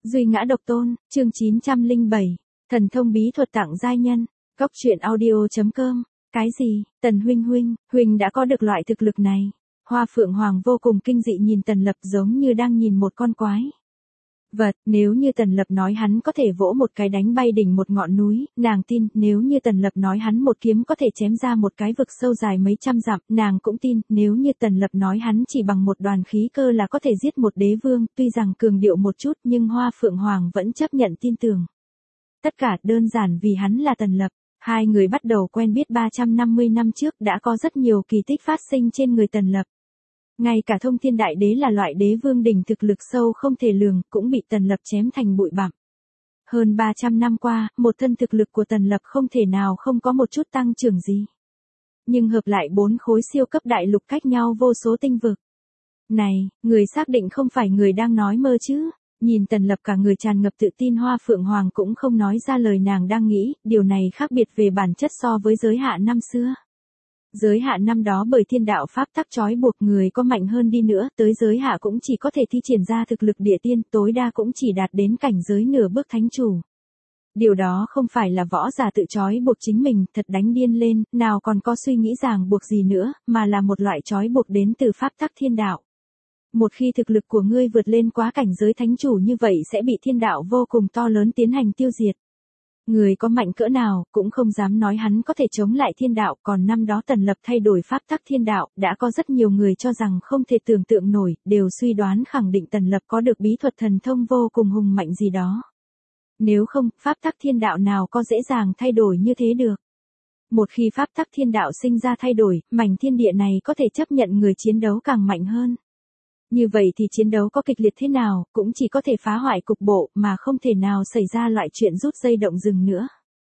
Duy ngã độc tôn, chương 907. Thần thông bí thuật tặng giai nhân. Cốc truyện audio.com. Cái gì, Tần huynh đã có được loại thực lực này. Hoa Phượng Hoàng vô cùng kinh dị nhìn Tần Lập giống như đang nhìn một con quái vật. Nếu như Tần Lập nói hắn có thể vỗ một cái đánh bay đỉnh một ngọn núi, nàng tin. Nếu như Tần Lập nói hắn một kiếm có thể chém ra một cái vực sâu dài mấy trăm dặm, nàng cũng tin. Nếu như Tần Lập nói hắn chỉ bằng một đoàn khí cơ là có thể giết một đế vương, tuy rằng cường điệu một chút nhưng Hoa Phượng Hoàng vẫn chấp nhận tin tưởng. Tất cả đơn giản vì hắn là Tần Lập. Hai người bắt đầu quen biết 350 năm trước đã có rất nhiều kỳ tích phát sinh trên người Tần Lập. Ngay cả Thông Thiên Đại Đế là loại đế vương đỉnh thực lực sâu không thể lường, cũng bị Tần Lập chém thành bụi bặm. Hơn 300 năm qua, một thân thực lực của Tần Lập không thể nào không có một chút tăng trưởng gì. Nhưng hợp lại 4 khối siêu cấp đại lục cách nhau vô số tinh vực. Này, người xác định không phải người đang nói mơ chứ? Nhìn Tần Lập cả người tràn ngập tự tin, Hoa Phượng Hoàng cũng không nói ra lời nàng đang nghĩ, điều này khác biệt về bản chất so với giới hạn năm xưa. Giới hạn năm đó bởi thiên đạo pháp tắc trói buộc, người có mạnh hơn đi nữa, tới giới hạ cũng chỉ có thể thi triển ra thực lực địa tiên, tối đa cũng chỉ đạt đến cảnh giới nửa bước thánh chủ. Điều đó không phải là võ giả tự trói buộc chính mình, thật đánh điên lên, nào còn có suy nghĩ ràng buộc gì nữa, mà là một loại trói buộc đến từ pháp tắc thiên đạo. Một khi thực lực của ngươi vượt lên quá cảnh giới thánh chủ như vậy sẽ bị thiên đạo vô cùng to lớn tiến hành tiêu diệt. Người có mạnh cỡ nào cũng không dám nói hắn có thể chống lại thiên đạo, còn năm đó Tần Lập thay đổi pháp tắc thiên đạo, đã có rất nhiều người cho rằng không thể tưởng tượng nổi, đều suy đoán khẳng định Tần Lập có được bí thuật thần thông vô cùng hùng mạnh gì đó. Nếu không, pháp tắc thiên đạo nào có dễ dàng thay đổi như thế được. Một khi pháp tắc thiên đạo sinh ra thay đổi, mảnh thiên địa này có thể chấp nhận người chiến đấu càng mạnh hơn. Như vậy thì chiến đấu có kịch liệt thế nào, cũng chỉ có thể phá hoại cục bộ, mà không thể nào xảy ra loại chuyện rút dây động rừng nữa.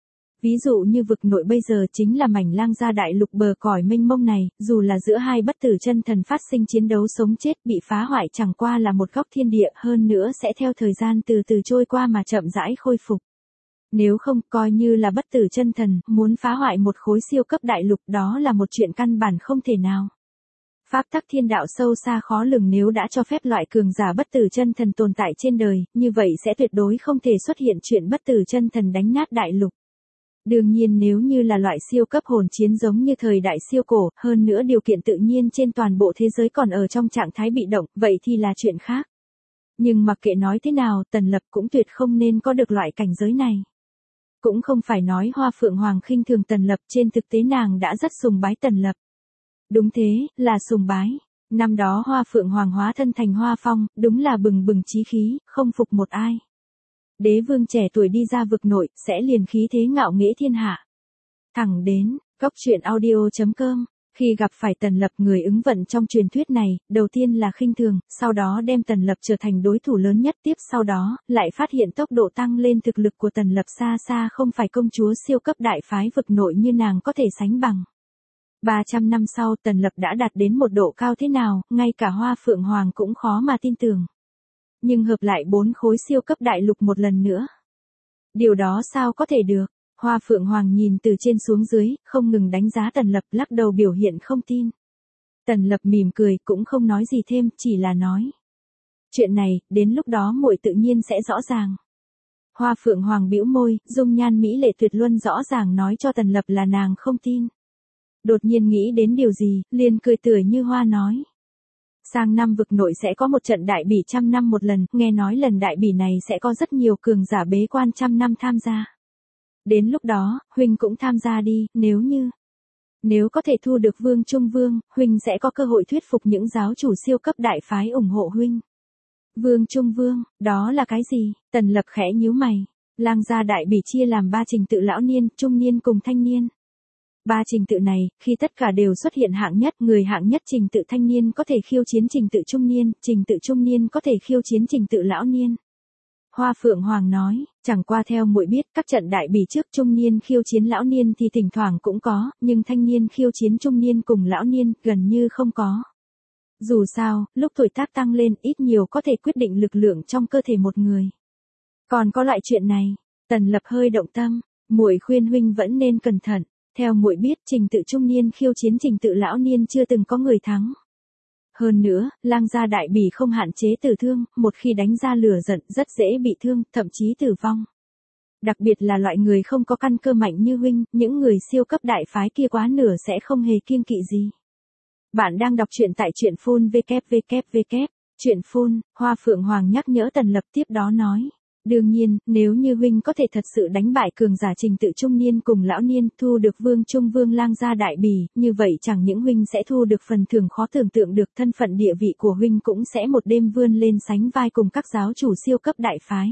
Ví dụ như vực nội bây giờ chính là mảnh lang gia đại lục bờ cõi mênh mông này, dù là giữa hai bất tử chân thần phát sinh chiến đấu sống chết, bị phá hoại chẳng qua là một góc thiên địa, hơn nữa sẽ theo thời gian từ từ trôi qua mà chậm rãi khôi phục. Nếu không, coi như là bất tử chân thần, muốn phá hoại một khối siêu cấp đại lục đó là một chuyện căn bản không thể nào. Pháp tắc thiên đạo sâu xa khó lường, nếu đã cho phép loại cường giả bất tử chân thần tồn tại trên đời, như vậy sẽ tuyệt đối không thể xuất hiện chuyện bất tử chân thần đánh nát đại lục. Đương nhiên nếu như là loại siêu cấp hồn chiến giống như thời đại siêu cổ, hơn nữa điều kiện tự nhiên trên toàn bộ thế giới còn ở trong trạng thái bị động, vậy thì là chuyện khác. Nhưng mặc kệ nói thế nào, Tần Lập cũng tuyệt không nên có được loại cảnh giới này. Cũng không phải nói Hoa Phượng Hoàng khinh thường Tần Lập, trên thực tế nàng đã rất sùng bái Tần Lập. Đúng thế, là sùng bái. Năm đó Hoa Phượng Hoàng hóa thân thành Hoa Phong, đúng là bừng bừng chí khí, không phục một ai. Đế vương trẻ tuổi đi ra vực nội, sẽ liền khí thế ngạo nghễ thiên hạ. Thẳng đến, Cốc truyện audio.com. Khi gặp phải Tần Lập, người ứng vận trong truyền thuyết này, đầu tiên là khinh thường, sau đó đem Tần Lập trở thành đối thủ lớn nhất, tiếp sau đó, lại phát hiện tốc độ tăng lên thực lực của Tần Lập xa xa không phải công chúa siêu cấp đại phái vực nội như nàng có thể sánh bằng. 300 năm sau Tần Lập đã đạt đến một độ cao thế nào, ngay cả Hoa Phượng Hoàng cũng khó mà tin tưởng. Nhưng hợp lại 4 khối siêu cấp đại lục một lần nữa. Điều đó sao có thể được? Hoa Phượng Hoàng nhìn từ trên xuống dưới, không ngừng đánh giá Tần Lập, lắc đầu biểu hiện không tin. Tần Lập mỉm cười, cũng không nói gì thêm, chỉ là nói. Chuyện này, đến lúc đó muội tự nhiên sẽ rõ ràng. Hoa Phượng Hoàng bĩu môi, dung nhan mỹ lệ tuyệt luân rõ ràng nói cho Tần Lập là nàng không tin. Đột nhiên nghĩ đến điều gì, liền cười tươi như hoa nói. Sang năm vực nội sẽ có một trận đại bỉ 100 năm một lần, nghe nói lần đại bỉ này sẽ có rất nhiều cường giả bế quan 100 năm tham gia. Đến lúc đó, huynh cũng tham gia đi, nếu có thể thu được Vương Trung Vương, huynh sẽ có cơ hội thuyết phục những giáo chủ siêu cấp đại phái ủng hộ huynh. Vương Trung Vương, đó là cái gì? Tần Lập khẽ nhíu mày. Lang gia đại bỉ chia làm 3 trình tự: lão niên, trung niên cùng thanh niên. 3 trình tự này, khi tất cả đều xuất hiện hạng nhất, người hạng nhất trình tự thanh niên có thể khiêu chiến trình tự trung niên, trình tự trung niên có thể khiêu chiến trình tự lão niên. Hoa Phượng Hoàng nói, chẳng qua theo muội biết, các trận đại bỉ trước trung niên khiêu chiến lão niên thì thỉnh thoảng cũng có, nhưng thanh niên khiêu chiến trung niên cùng lão niên gần như không có. Dù sao, lúc tuổi tác tăng lên ít nhiều có thể quyết định lực lượng trong cơ thể một người. Còn có loại chuyện này, Tần Lập hơi động tâm, muội khuyên huynh vẫn nên cẩn thận. Theo muội biết, trình tự trung niên khiêu chiến trình tự lão niên chưa từng có người thắng. Hơn nữa, lang gia đại bỉ không hạn chế tử thương, một khi đánh ra lửa giận rất dễ bị thương, thậm chí tử vong. Đặc biệt là loại người không có căn cơ mạnh như huynh, những người siêu cấp đại phái kia quá nửa sẽ không hề kiêng kỵ gì. Bạn đang đọc truyện tại truyện phun www. Truyện phun, Hoa Phượng Hoàng nhắc nhở Tần Lập tiếp đó nói. Đương nhiên, nếu như huynh có thể thật sự đánh bại cường giả Trình Tự trung niên cùng lão niên, thu được Vương Trung Vương lang gia đại bỉ, như vậy chẳng những huynh sẽ thu được phần thưởng khó tưởng tượng được, thân phận địa vị của huynh cũng sẽ một đêm vươn lên sánh vai cùng các giáo chủ siêu cấp đại phái.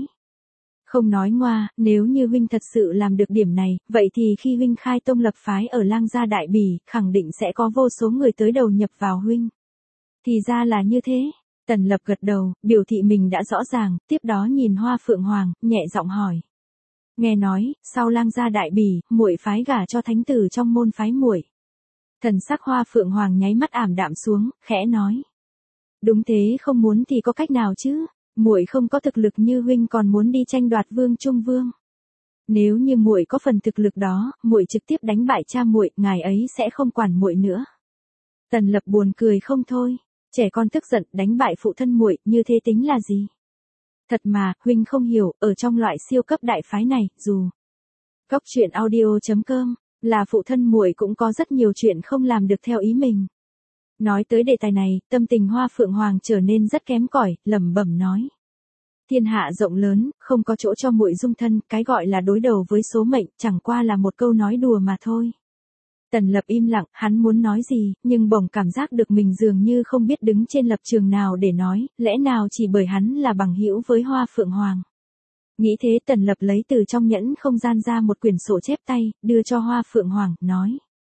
Không nói ngoa, nếu như huynh thật sự làm được điểm này, vậy thì khi huynh khai tông lập phái ở lang gia đại bỉ, khẳng định sẽ có vô số người tới đầu nhập vào huynh. Thì ra là như thế. Tần Lập gật đầu, biểu thị mình đã rõ ràng, tiếp đó nhìn Hoa Phượng Hoàng, nhẹ giọng hỏi. Nghe nói, sau lang gia đại bỉ, muội phái gả cho thánh tử trong môn phái muội. Thần sắc Hoa Phượng Hoàng nháy mắt ảm đạm xuống, khẽ nói. Đúng thế, không muốn thì có cách nào chứ, muội không có thực lực như huynh còn muốn đi tranh đoạt Vương Trung Vương. Nếu như muội có phần thực lực đó, muội trực tiếp đánh bại cha muội, ngài ấy sẽ không quản muội nữa. Tần Lập buồn cười không thôi. Trẻ con tức giận đánh bại phụ thân muội, như thế tính là gì? Thật mà, huynh không hiểu, ở trong loại siêu cấp đại phái này, dù Góc truyện audio.com là phụ thân muội cũng có rất nhiều chuyện không làm được theo ý mình. Nói tới đề tài này, tâm tình Hoa Phượng Hoàng trở nên rất kém cỏi, lẩm bẩm nói. Thiên hạ rộng lớn, không có chỗ cho muội dung thân, cái gọi là đối đầu với số mệnh, chẳng qua là một câu nói đùa mà thôi. Tần Lập im lặng, hắn muốn nói gì, nhưng bỗng cảm giác được mình dường như không biết đứng trên lập trường nào để nói, lẽ nào chỉ bởi hắn là bằng hữu với Hoa Phượng Hoàng. Nghĩ thế Tần Lập lấy từ trong nhẫn không gian ra một quyển sổ chép tay, đưa cho Hoa Phượng Hoàng, nói.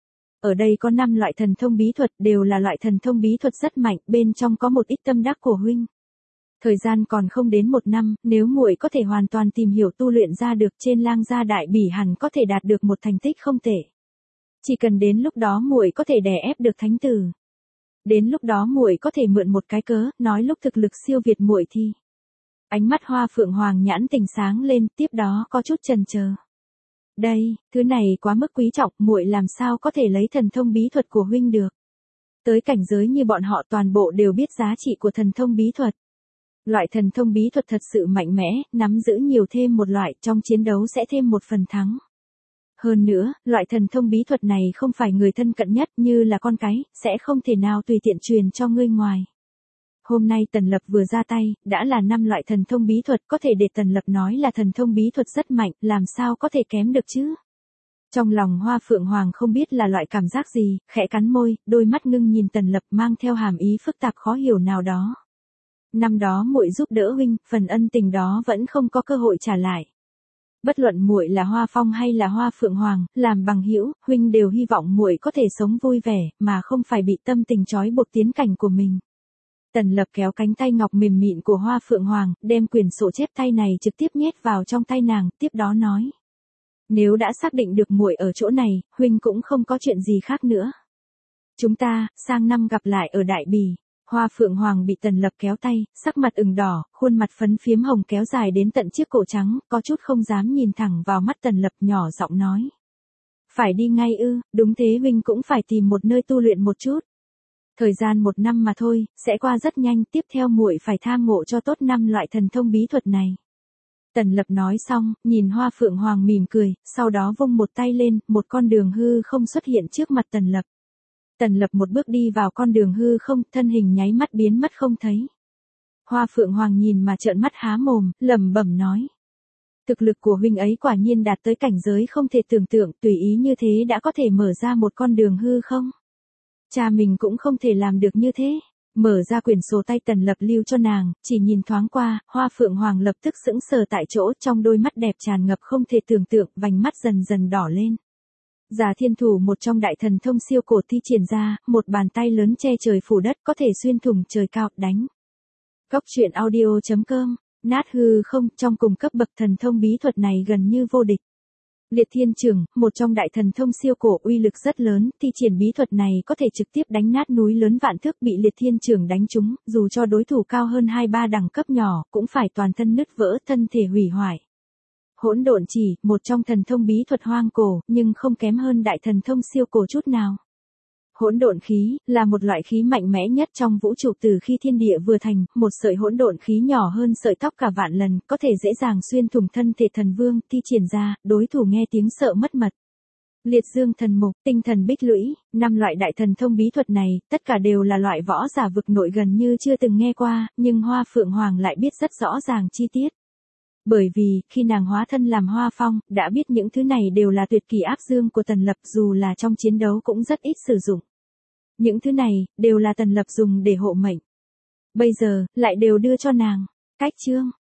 Ở đây có 5 loại thần thông bí thuật, đều là loại thần thông bí thuật rất mạnh, bên trong có một ít tâm đắc của huynh. Thời gian còn không đến 1 năm, nếu muội có thể hoàn toàn tìm hiểu tu luyện ra được trên lang gia đại bỉ hẳn có thể đạt được một thành tích không tệ. Chỉ cần đến lúc đó muội có thể đè ép được thánh tử. Đến lúc đó muội có thể mượn một cái cớ, nói lúc thực lực siêu việt muội thì. Ánh mắt Hoa Phượng Hoàng nhãn tình sáng lên, tiếp đó có chút chần chờ. Đây, thứ này quá mức quý trọng, muội làm sao có thể lấy thần thông bí thuật của huynh được. Tới cảnh giới như bọn họ toàn bộ đều biết giá trị của thần thông bí thuật. Loại thần thông bí thuật thật sự mạnh mẽ, nắm giữ nhiều thêm một loại, trong chiến đấu sẽ thêm một phần thắng. Hơn nữa, loại thần thông bí thuật này không phải người thân cận nhất như là con cái, sẽ không thể nào tùy tiện truyền cho ngươi ngoài. Hôm nay Tần Lập vừa ra tay, đã là 5 loại thần thông bí thuật, có thể để Tần Lập nói là thần thông bí thuật rất mạnh, làm sao có thể kém được chứ? Trong lòng Hoa Phượng Hoàng không biết là loại cảm giác gì, khẽ cắn môi, đôi mắt ngưng nhìn Tần Lập mang theo hàm ý phức tạp khó hiểu nào đó. Năm đó muội giúp đỡ huynh, phần ân tình đó vẫn không có cơ hội trả lại. Bất luận muội là Hoa Phong hay là Hoa Phượng Hoàng, làm bằng hữu, huynh đều hy vọng muội có thể sống vui vẻ, mà không phải bị tâm tình trói buộc tiến cảnh của mình. Tần Lập kéo cánh tay ngọc mềm mịn của Hoa Phượng Hoàng, đem quyển sổ chép tay này trực tiếp nhét vào trong tay nàng, tiếp đó nói: Nếu đã xác định được muội ở chỗ này, huynh cũng không có chuyện gì khác nữa. Chúng ta, sang năm gặp lại ở Đại Bỉ. Hoa Phượng Hoàng bị Tần Lập kéo tay, sắc mặt ửng đỏ, khuôn mặt phấn phiếm hồng kéo dài đến tận chiếc cổ trắng, có chút không dám nhìn thẳng vào mắt Tần Lập, nhỏ giọng nói. Phải đi ngay ư, đúng thế, huynh cũng phải tìm một nơi tu luyện một chút. Thời gian 1 năm mà thôi, sẽ qua rất nhanh, tiếp theo muội phải tham ngộ cho tốt 5 loại thần thông bí thuật này. Tần Lập nói xong, nhìn Hoa Phượng Hoàng mỉm cười, sau đó vung một tay lên, một con đường hư không xuất hiện trước mặt Tần Lập. Tần Lập một bước đi vào con đường hư không, thân hình nháy mắt biến mất không thấy. Hoa Phượng Hoàng nhìn mà trợn mắt há mồm, lẩm bẩm nói. Thực lực của huynh ấy quả nhiên đạt tới cảnh giới không thể tưởng tượng, tùy ý như thế đã có thể mở ra một con đường hư không. Cha mình cũng không thể làm được như thế. Mở ra quyển sổ tay Tần Lập lưu cho nàng, chỉ nhìn thoáng qua, Hoa Phượng Hoàng lập tức sững sờ tại chỗ, trong đôi mắt đẹp tràn ngập không thể tưởng tượng, vành mắt dần dần đỏ lên. Giả Thiên Thủ, một trong đại thần thông siêu cổ thi triển ra, một bàn tay lớn che trời phủ đất, có thể xuyên thủng trời cao, đánh. Góc truyện audio.com, nát hư không, trong cùng cấp bậc thần thông bí thuật này gần như vô địch. Liệt Thiên Chưởng, một trong đại thần thông siêu cổ uy lực rất lớn, thi triển bí thuật này có thể trực tiếp đánh nát núi lớn vạn thước, bị Liệt Thiên Chưởng đánh trúng, dù cho đối thủ cao hơn 2-3 đẳng cấp nhỏ, cũng phải toàn thân nứt vỡ, thân thể hủy hoại. Hỗn Độn Chỉ, một trong thần thông bí thuật hoang cổ, nhưng không kém hơn đại thần thông siêu cổ chút nào. Hỗn độn khí là một loại khí mạnh mẽ nhất trong vũ trụ từ khi thiên địa vừa thành, một sợi hỗn độn khí nhỏ hơn sợi tóc cả vạn lần, có thể dễ dàng xuyên thủng thân thể thần vương, thi triển ra, đối thủ nghe tiếng sợ mất mật. Liệt dương thần mục, tinh thần bích lũy, 5 loại đại thần thông bí thuật này, tất cả đều là loại võ giả vực nội gần như chưa từng nghe qua, nhưng Hoa Phượng Hoàng lại biết rất rõ ràng chi tiết. Bởi vì, khi nàng hóa thân làm Hoa Phong, đã biết những thứ này đều là tuyệt kỳ áp dương của Tần Lập, dù là trong chiến đấu cũng rất ít sử dụng. Những thứ này, đều là Tần Lập dùng để hộ mệnh. Bây giờ, lại đều đưa cho nàng. Cách chương.